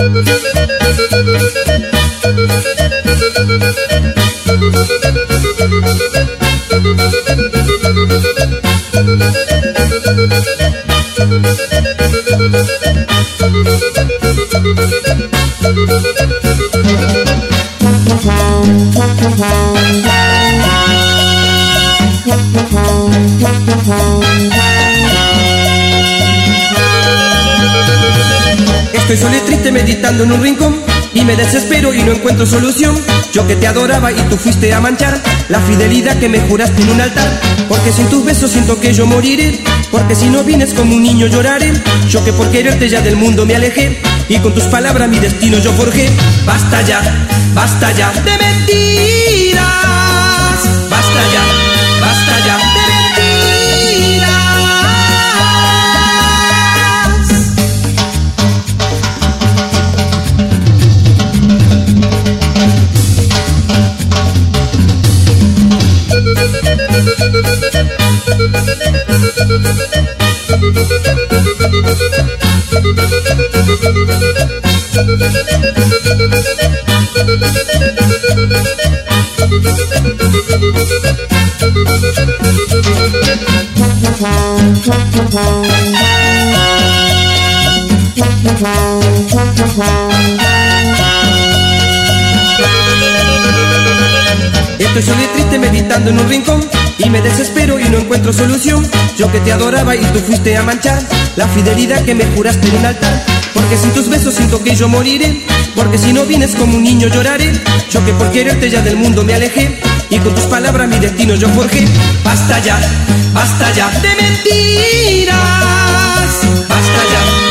Estoy solo y triste meditando en un rincón y me desespero y no encuentro solución. Yo que te adoraba y tú fuiste a manchar la fidelidad que me juraste en un altar. Porque sin tus besos siento que yo moriré, porque si no vienes como un niño lloraré. Yo que por quererte ya del mundo me alejé y con tus palabras mi destino yo forjé. Basta ya de mentiras, basta ya de mentiras. Estoy solo y triste meditando en un rincón y me desespero y no encuentro solución. Yo que te adoraba y tú fuiste a manchar la fidelidad que me juraste en un altar. Porque sin tus besos siento que yo moriré, porque si no vienes como un niño lloraré. Yo que por quererte ya del mundo me alejé y con tus palabras mi destino yo forjé. Basta ya de mentiras, basta ya.